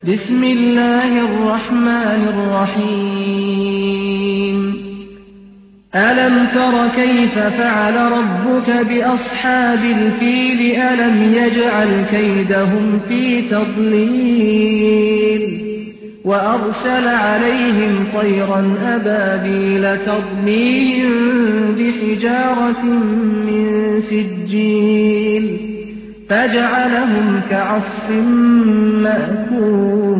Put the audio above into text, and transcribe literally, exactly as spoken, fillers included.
بسم الله الرحمن الرحيم ألم تر كيف فعل ربك بأصحاب الفيل ألم يجعل كيدهم في تضليل وأرسل عليهم طيرا أبابيل ترميهم بحجارة من سجيل فجعلهم كعصف مأكول